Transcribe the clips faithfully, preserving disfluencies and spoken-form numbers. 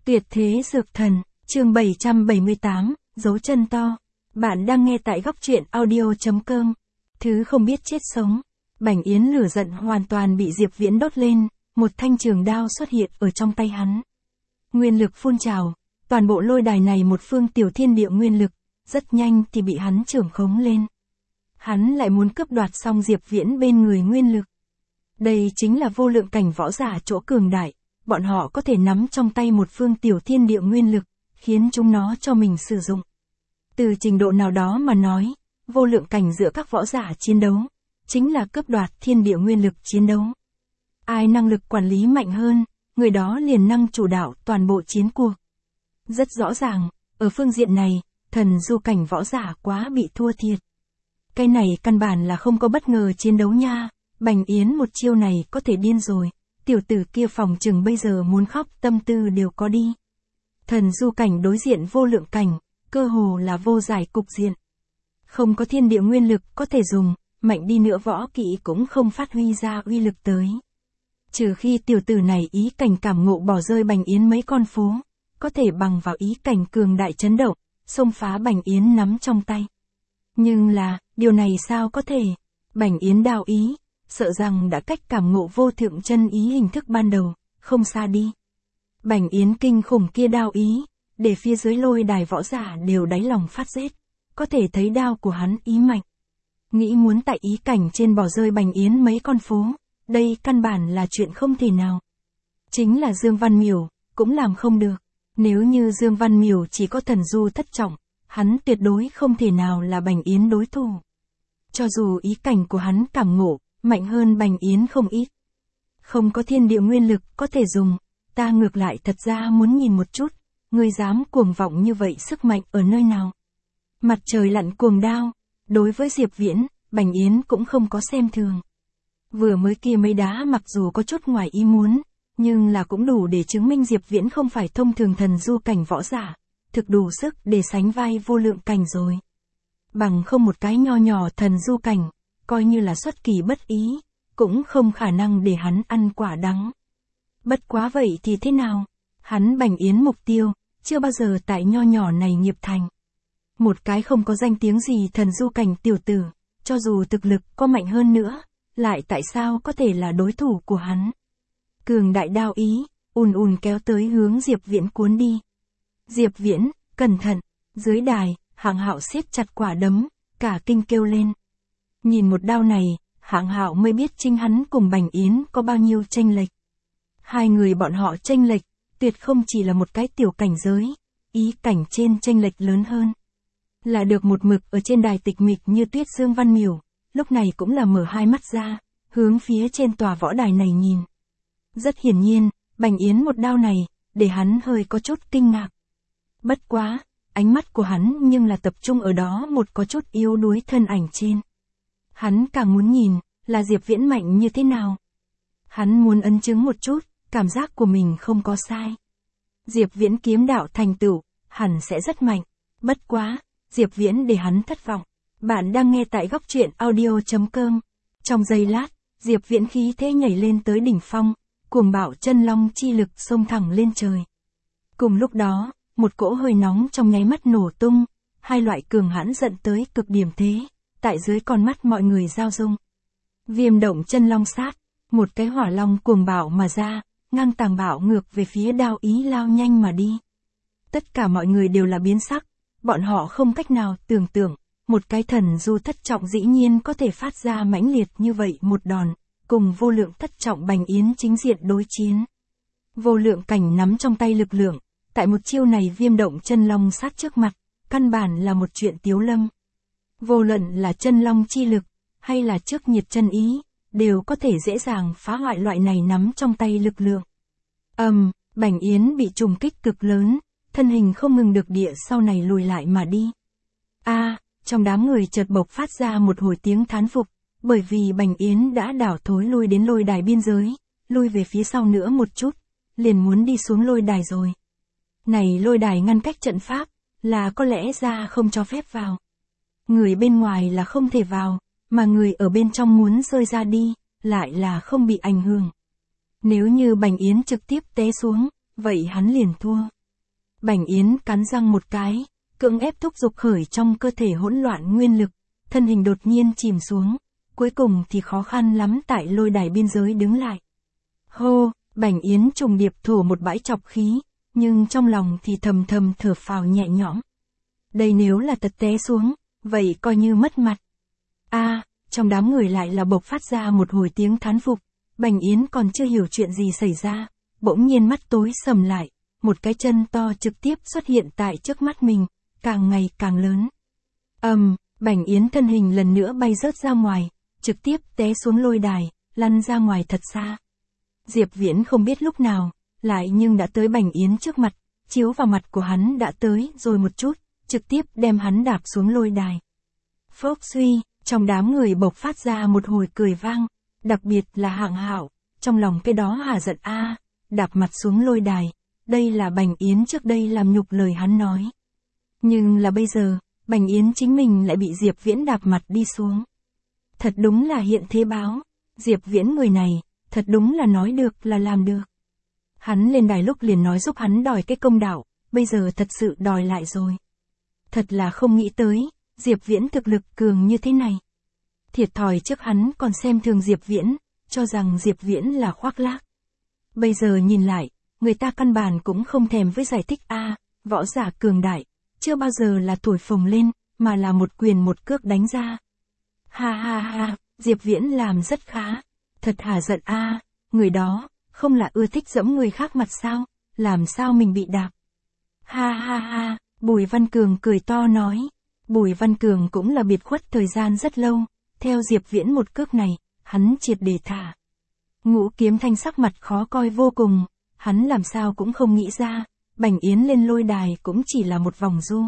Tuyệt thế dược thần, chương bảy trăm bảy mươi tám, dấu chân to. Bạn đang nghe tại góc truyện audio.com. Thứ không biết chết sống. Bảnh Yến lửa giận hoàn toàn bị Diệp Viễn đốt lên, một thanh trường đao xuất hiện ở trong tay hắn. Nguyên lực phun trào, toàn bộ lôi đài này một phương tiểu thiên địa nguyên lực, rất nhanh thì bị hắn trưởng khống lên. Hắn lại muốn cướp đoạt xong Diệp Viễn bên người nguyên lực. Đây chính là vô lượng cảnh võ giả chỗ cường đại, bọn họ có thể nắm trong tay một phương tiểu thiên địa nguyên lực, khiến chúng nó cho mình sử dụng. Từ trình độ nào đó mà nói, vô lượng cảnh giữa các võ giả chiến đấu, chính là cướp đoạt thiên địa nguyên lực chiến đấu. Ai năng lực quản lý mạnh hơn, người đó liền năng chủ đạo toàn bộ chiến cuộc. Rất rõ ràng, ở phương diện này, thần du cảnh võ giả quá bị thua thiệt. Cái này căn bản là không có bất ngờ chiến đấu nha, Bảnh Yến một chiêu này có thể điên rồi, tiểu tử kia phòng chừng bây giờ muốn khóc tâm tư đều có đi. Thần du cảnh đối diện vô lượng cảnh, cơ hồ là vô giải cục diện. Không có thiên địa nguyên lực có thể dùng, mạnh đi nữa võ kỹ cũng không phát huy ra uy lực tới. Trừ khi tiểu tử này ý cảnh cảm ngộ bỏ rơi Bảnh Yến mấy con phố, có thể bằng vào ý cảnh cường đại chấn động, xông phá Bảnh Yến nắm trong tay. Nhưng là, điều này sao có thể? Bảnh Yến đao ý, sợ rằng đã cách cảm ngộ vô thượng chân ý hình thức ban đầu, không xa đi. Bảnh Yến kinh khủng kia đao ý, để phía dưới lôi đài võ giả đều đáy lòng phát rét, có thể thấy đao của hắn ý mạnh. Nghĩ muốn tại ý cảnh trên bỏ rơi Bảnh Yến mấy con phố, đây căn bản là chuyện không thể nào. Chính là Dương Văn Miểu, cũng làm không được. Nếu như Dương Văn Miểu chỉ có thần du thất trọng, hắn tuyệt đối không thể nào là Bảnh Yến đối thủ. Cho dù ý cảnh của hắn cảm ngộ, mạnh hơn Bảnh Yến không ít. Không có thiên địa nguyên lực có thể dùng, ta ngược lại thật ra muốn nhìn một chút, ngươi dám cuồng vọng như vậy sức mạnh ở nơi nào. Mặt trời lặn cuồng đao, đối với Diệp Viễn, Bảnh Yến cũng không có xem thường. Vừa mới kia mấy đá mặc dù có chút ngoài ý muốn, nhưng là cũng đủ để chứng minh Diệp Viễn không phải thông thường thần du cảnh võ giả, thực đủ sức để sánh vai vô lượng cảnh rồi. Bằng không một cái nho nhỏ thần du cảnh, coi như là xuất kỳ bất ý, cũng không khả năng để hắn ăn quả đắng. Bất quá vậy thì thế nào? Hắn Bảnh Yến mục tiêu, chưa bao giờ tại nho nhỏ này nghiệp thành. Một cái không có danh tiếng gì thần du cảnh tiểu tử, cho dù thực lực có mạnh hơn nữa, lại tại sao có thể là đối thủ của hắn? Cường đại đao ý, ùn ùn kéo tới hướng Diệp Viễn cuốn đi. Diệp Viễn, cẩn thận, dưới đài, Hạng Hạo siết chặt quả đấm, cả kinh kêu lên. Nhìn một đao này, Hạng Hạo mới biết chính hắn cùng Bảnh Yến có bao nhiêu chênh lệch. Hai người bọn họ chênh lệch, tuyệt không chỉ là một cái tiểu cảnh giới, ý cảnh trên chênh lệch lớn hơn. Là được một mực ở trên đài tịch mịch như tuyết Dương Văn Miểu, lúc này cũng là mở hai mắt ra, hướng phía trên tòa võ đài này nhìn. Rất hiển nhiên, Bảnh Yến một đao này, để hắn hơi có chút kinh ngạc. Bất quá, ánh mắt của hắn nhưng là tập trung ở đó một có chút yếu đuối thân ảnh trên. Hắn càng muốn nhìn, là Diệp Viễn mạnh như thế nào. Hắn muốn ấn chứng một chút, cảm giác của mình không có sai. Diệp Viễn kiếm đạo thành tựu, hẳn sẽ rất mạnh. Bất quá, Diệp Viễn để hắn thất vọng. Bạn đang nghe tại góc truyện audio.com. Trong giây lát, Diệp Viễn khí thế nhảy lên tới đỉnh phong, cuồng bạo chân long chi lực xông thẳng lên trời. Cùng lúc đó, một cỗ hơi nóng trong nháy mắt nổ tung, hai loại cường hãn giận tới cực điểm thế, tại dưới con mắt mọi người giao dung. Viêm động chân long sát, một cái hỏa long cuồng bạo mà ra, ngang tàng bạo ngược về phía đao ý lao nhanh mà đi. Tất cả mọi người đều là biến sắc, bọn họ không cách nào tưởng tượng, một cái thần du thất trọng dĩ nhiên có thể phát ra mãnh liệt như vậy một đòn, cùng vô lượng thất trọng Bảnh Yến chính diện đối chiến. Vô lượng cảnh nắm trong tay lực lượng, tại một chiêu này viêm động chân long sát trước mặt, căn bản là một chuyện tiếu lâm. Vô luận là chân long chi lực, hay là trước nhiệt chân ý, đều có thể dễ dàng phá hoại loại này nắm trong tay lực lượng. Ầm, um, Bảnh Yến bị trùng kích cực lớn, thân hình không ngừng được địa sau này lùi lại mà đi. A, à, trong đám người chợt bộc phát ra một hồi tiếng thán phục, bởi vì Bảnh Yến đã đảo thối lui đến lôi đài biên giới, lui về phía sau nữa một chút, liền muốn đi xuống lôi đài rồi. Này lôi đài ngăn cách trận pháp, là có lẽ ra không cho phép vào. Người bên ngoài là không thể vào, mà người ở bên trong muốn rơi ra đi, lại là không bị ảnh hưởng. Nếu như Bảnh Yến trực tiếp té xuống, vậy hắn liền thua. Bảnh Yến cắn răng một cái, cưỡng ép thúc giục khởi trong cơ thể hỗn loạn nguyên lực, thân hình đột nhiên chìm xuống, cuối cùng thì khó khăn lắm tại lôi đài biên giới đứng lại. Hô, Bảnh Yến trùng điệp thổ một bãi chọc khí, nhưng trong lòng thì thầm thầm thở phào nhẹ nhõm. Đây nếu là tật té xuống, vậy coi như mất mặt. A, trong đám người lại là bộc phát ra một hồi tiếng thán phục, Bảnh Yến còn chưa hiểu chuyện gì xảy ra, bỗng nhiên mắt tối sầm lại, một cái chân to trực tiếp xuất hiện tại trước mắt mình, càng ngày càng lớn. Ầm, um, Bảnh Yến thân hình lần nữa bay rớt ra ngoài, trực tiếp té xuống lôi đài, lăn ra ngoài thật xa. Diệp Viễn không biết lúc nào, lại nhưng đã tới Bảnh Yến trước mặt, chiếu vào mặt của hắn đã tới rồi một chút, trực tiếp đem hắn đạp xuống lôi đài. Phốc suy, trong đám người bộc phát ra một hồi cười vang, đặc biệt là Hạng Hạo, trong lòng cái đó hà giận a, đạp mặt xuống lôi đài, đây là Bảnh Yến trước đây làm nhục lời hắn nói. Nhưng là bây giờ, Bảnh Yến chính mình lại bị Diệp Viễn đạp mặt đi xuống. Thật đúng là hiện thế báo, Diệp Viễn người này, thật đúng là nói được là làm được. Hắn lên đài lúc liền nói giúp hắn đòi cái công đạo, bây giờ thật sự đòi lại rồi. Thật là không nghĩ tới, Diệp Viễn thực lực cường như thế này. Thiệt thòi trước hắn còn xem thường Diệp Viễn, cho rằng Diệp Viễn là khoác lác. Bây giờ nhìn lại, người ta căn bản cũng không thèm với giải thích a, võ giả cường đại, chưa bao giờ là thổi phồng lên, mà là một quyền một cước đánh ra. Ha ha ha, Diệp Viễn làm rất khá, thật hả giận a, người đó, không là ưa thích giẫm người khác mặt sao, làm sao mình bị đạp. Ha ha ha, Bùi Văn Cường cười to nói, Bùi Văn Cường cũng là biệt khuất thời gian rất lâu, theo Diệp Viễn một cước này, hắn triệt để thả. Ngũ Kiếm Thanh sắc mặt khó coi vô cùng, hắn làm sao cũng không nghĩ ra, Bảnh Yến lên lôi đài cũng chỉ là một vòng du.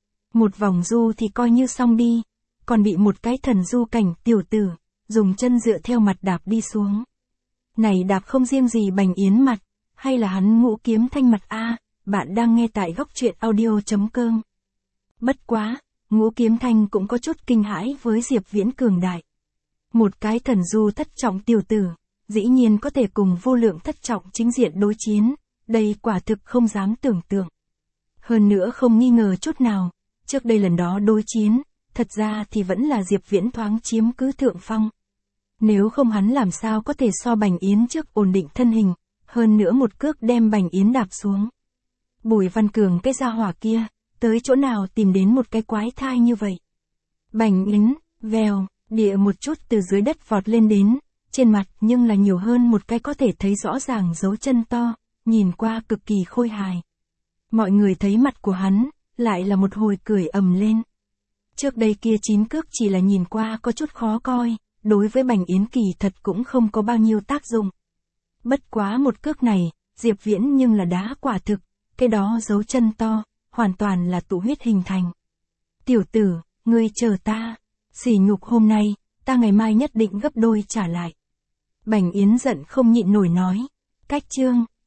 Một vòng du thì coi như xong đi, còn bị một cái thần du cảnh tiểu tử, dùng chân dựa theo mặt đạp đi xuống. Này đạp không riêng gì Bảnh Yến mặt, hay là hắn Ngũ Kiếm Thanh mặt a, bạn đang nghe tại góc truyện audio chấm com. Bất quá, Ngũ Kiếm Thanh cũng có chút kinh hãi với Diệp Viễn cường đại. Một cái thần du thất trọng tiểu tử, dĩ nhiên có thể cùng vô lượng thất trọng chính diện đối chiến, đây quả thực không dám tưởng tượng. Hơn nữa không nghi ngờ chút nào, trước đây lần đó đối chiến, thật ra thì vẫn là Diệp Viễn thoáng chiếm cứ thượng phong. Nếu không hắn làm sao có thể so Bảnh Yến trước ổn định thân hình, hơn nữa một cước đem Bảnh Yến đạp xuống. Bùi Văn Cường cái gia hỏa kia, tới chỗ nào tìm đến một cái quái thai như vậy. Bảnh Yến, vèo, địa một chút từ dưới đất vọt lên đến, trên mặt nhưng là nhiều hơn một cái có thể thấy rõ ràng dấu chân to, nhìn qua cực kỳ khôi hài. Mọi người thấy mặt của hắn, lại là một hồi cười ầm lên. Trước đây kia chín cước chỉ là nhìn qua có chút khó coi, đối với Bảnh Yến kỳ thật cũng không có bao nhiêu tác dụng. Bất quá một cước này, Diệp Viễn nhưng là đá quả thực, cái đó dấu chân to, hoàn toàn là tụ huyết hình thành. Tiểu tử, ngươi chờ ta, sỉ nhục hôm nay, ta ngày mai nhất định gấp đôi trả lại. Bảnh Yến giận không nhịn nổi nói, cách chương,